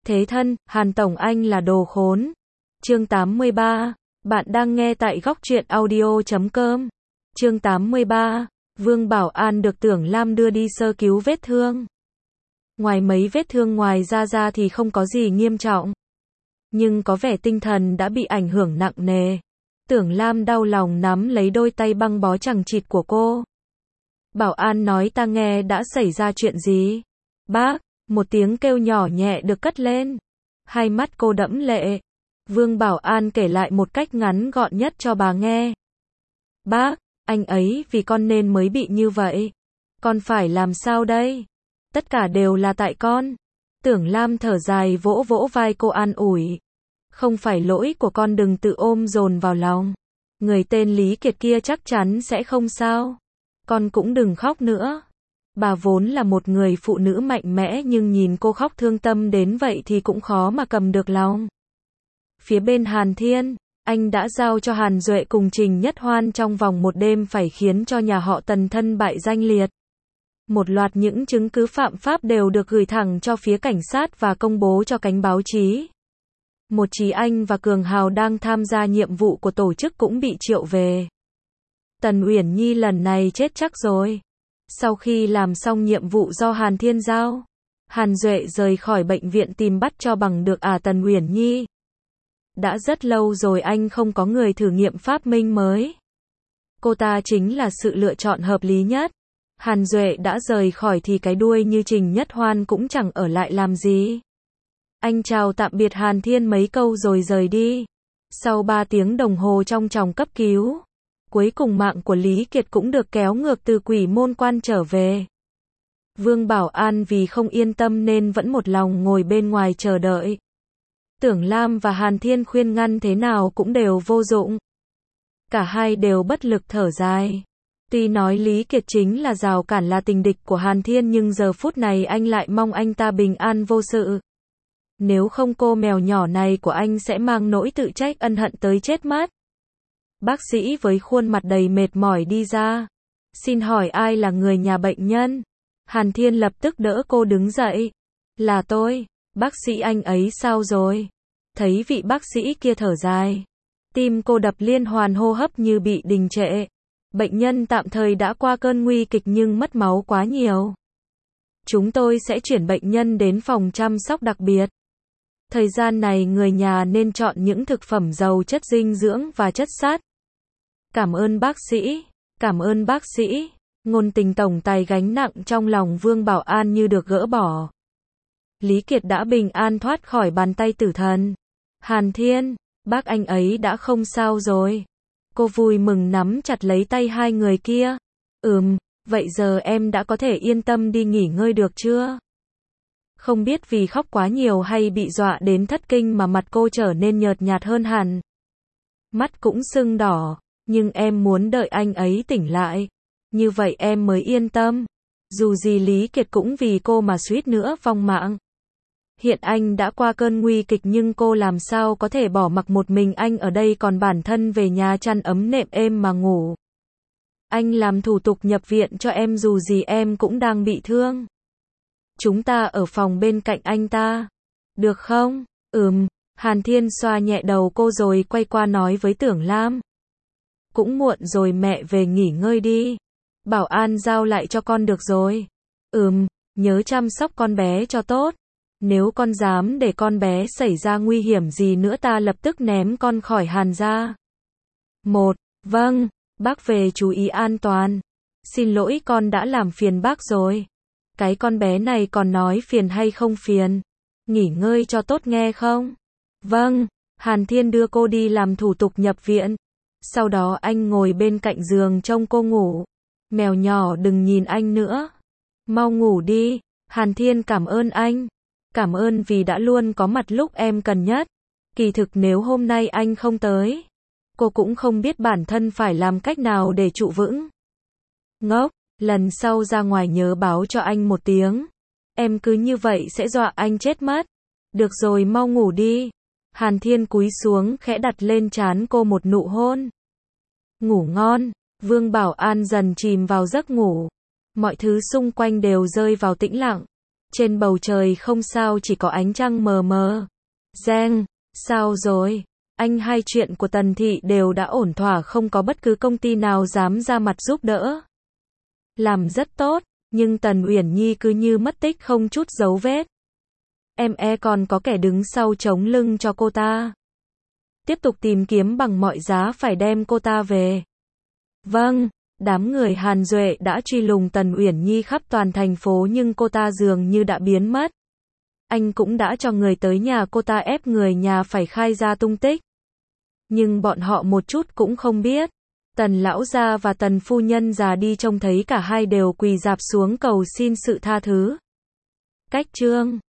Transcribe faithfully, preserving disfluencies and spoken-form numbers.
Thế thân, Hàn Tổng anh là đồ khốn. Chương tám mươi ba. Bạn đang nghe tại góc truyện audio chấm com. Chương tám mươi ba. Vương Bảo An được Tưởng Lam đưa đi sơ cứu vết thương. Ngoài mấy vết thương ngoài da ra thì không có gì nghiêm trọng. Nhưng có vẻ tinh thần đã bị ảnh hưởng nặng nề. Tưởng Lam đau lòng nắm lấy đôi tay băng bó chằng chịt của cô. Bảo An nói ta nghe đã xảy ra chuyện gì? Bác, một tiếng kêu nhỏ nhẹ được cất lên. Hai mắt cô đẫm lệ. Vương Bảo An kể lại một cách ngắn gọn nhất cho bà nghe. Bác, anh ấy vì con nên mới bị như vậy. Con phải làm sao đây? Tất cả đều là tại con. Tưởng Lam thở dài vỗ vỗ vai cô an ủi. Không phải lỗi của con, đừng tự ôm dồn vào lòng. Người tên Lý Kiệt kia chắc chắn sẽ không sao. Con cũng đừng khóc nữa. Bà vốn là một người phụ nữ mạnh mẽ nhưng nhìn cô khóc thương tâm đến vậy thì cũng khó mà cầm được lòng. Phía bên Hàn Thiên, anh đã giao cho Hàn Duệ cùng Trình Nhất Hoan trong vòng một đêm phải khiến cho nhà họ Tần thân bại danh liệt. Một loạt những chứng cứ phạm pháp đều được gửi thẳng cho phía cảnh sát và công bố cho cánh báo chí. Một Trí Anh và Cường Hào đang tham gia nhiệm vụ của tổ chức cũng bị triệu về. Tần Uyển Nhi lần này chết chắc rồi. Sau khi làm xong nhiệm vụ do Hàn Thiên giao, Hàn Duệ rời khỏi bệnh viện tìm bắt cho bằng được à Tần Uyển Nhi. Đã rất lâu rồi anh không có người thử nghiệm phát minh mới. Cô ta chính là sự lựa chọn hợp lý nhất. Hàn Duệ đã rời khỏi thì cái đuôi như Trình Nhất Hoan cũng chẳng ở lại làm gì. Anh chào tạm biệt Hàn Thiên mấy câu rồi rời đi. Sau ba tiếng đồng hồ trong tròng cấp cứu, cuối cùng mạng của Lý Kiệt cũng được kéo ngược từ Quỷ Môn Quan trở về. Vương Bảo An vì không yên tâm nên vẫn một lòng ngồi bên ngoài chờ đợi. Tưởng Lam và Hàn Thiên khuyên ngăn thế nào cũng đều vô dụng. Cả hai đều bất lực thở dài. Tuy nói Lý Kiệt chính là rào cản, là tình địch của Hàn Thiên, nhưng giờ phút này anh lại mong anh ta bình an vô sự. Nếu không cô mèo nhỏ này của anh sẽ mang nỗi tự trách ân hận tới chết mất. Bác sĩ với khuôn mặt đầy mệt mỏi đi ra. Xin hỏi ai là người nhà bệnh nhân? Hàn Thiên lập tức đỡ cô đứng dậy. Là tôi. Bác sĩ anh ấy sao rồi? Thấy vị bác sĩ kia thở dài. Tim cô đập liên hoàn, hô hấp như bị đình trệ. Bệnh nhân tạm thời đã qua cơn nguy kịch nhưng mất máu quá nhiều. Chúng tôi sẽ chuyển bệnh nhân đến phòng chăm sóc đặc biệt. Thời gian này người nhà nên chọn những thực phẩm giàu chất dinh dưỡng và chất sắt. Cảm ơn bác sĩ. Cảm ơn bác sĩ. Ngôn tình tổng tài gánh nặng trong lòng Vương Bảo An như được gỡ bỏ. Lý Kiệt đã bình an thoát khỏi bàn tay tử thần. Hàn Thiên, bác anh ấy đã không sao rồi. Cô vui mừng nắm chặt lấy tay hai người kia. Ừm, vậy giờ em đã có thể yên tâm đi nghỉ ngơi được chưa? Không biết vì khóc quá nhiều hay bị dọa đến thất kinh mà mặt cô trở nên nhợt nhạt hơn hẳn. Mắt cũng sưng đỏ, nhưng em muốn đợi anh ấy tỉnh lại. Như vậy em mới yên tâm. Dù gì Lý Kiệt cũng vì cô mà suýt nữa vong mạng. Hiện anh đã qua cơn nguy kịch nhưng cô làm sao có thể bỏ mặc một mình anh ở đây, còn bản thân về nhà chăn ấm nệm êm mà ngủ. Anh làm thủ tục nhập viện cho em, dù gì em cũng đang bị thương. Chúng ta ở phòng bên cạnh anh ta. Được không? Ừm, Hàn Thiên xoa nhẹ đầu cô rồi quay qua nói với Tưởng Lam. Cũng muộn rồi, mẹ về nghỉ ngơi đi. Bảo An giao lại cho con được rồi. Ừm, nhớ chăm sóc con bé cho tốt. Nếu con dám để con bé xảy ra nguy hiểm gì nữa ta lập tức ném con khỏi Hàn gia. Một, vâng, bác về chú ý an toàn. Xin lỗi con đã làm phiền bác rồi. Cái con bé này còn nói phiền hay không phiền. Nghỉ ngơi cho tốt nghe không? Vâng, Hàn Thiên đưa cô đi làm thủ tục nhập viện. Sau đó anh ngồi bên cạnh giường trông cô ngủ. Mèo nhỏ đừng nhìn anh nữa. Mau ngủ đi. Hàn Thiên cảm ơn anh. Cảm ơn vì đã luôn có mặt lúc em cần nhất. Kỳ thực nếu hôm nay anh không tới, cô cũng không biết bản thân phải làm cách nào để trụ vững. Ngốc, lần sau ra ngoài nhớ báo cho anh một tiếng. Em cứ như vậy sẽ dọa anh chết mất. Được rồi, mau ngủ đi. Hàn Thiên cúi xuống khẽ đặt lên trán cô một nụ hôn. Ngủ ngon. Vương Bảo An dần chìm vào giấc ngủ. Mọi thứ xung quanh đều rơi vào tĩnh lặng. Trên bầu trời không sao, chỉ có ánh trăng mờ mờ. Giang, sao rồi? Anh hai chuyện của Tần Thị đều đã ổn thỏa, không có bất cứ công ty nào dám ra mặt giúp đỡ. Làm rất tốt, nhưng Tần Uyển Nhi cứ như mất tích không chút dấu vết. Em e còn có kẻ đứng sau chống lưng cho cô ta. Tiếp tục tìm kiếm bằng mọi giá phải đem cô ta về. Vâng, đám người Hàn Duệ đã truy lùng Tần Uyển Nhi khắp toàn thành phố nhưng cô ta dường như đã biến mất. Anh cũng đã cho người tới nhà cô ta ép người nhà phải khai ra tung tích. Nhưng bọn họ một chút cũng không biết. Tần lão gia và Tần phu nhân già đi trông thấy cả hai đều quỳ rạp xuống cầu xin sự tha thứ. Cách chương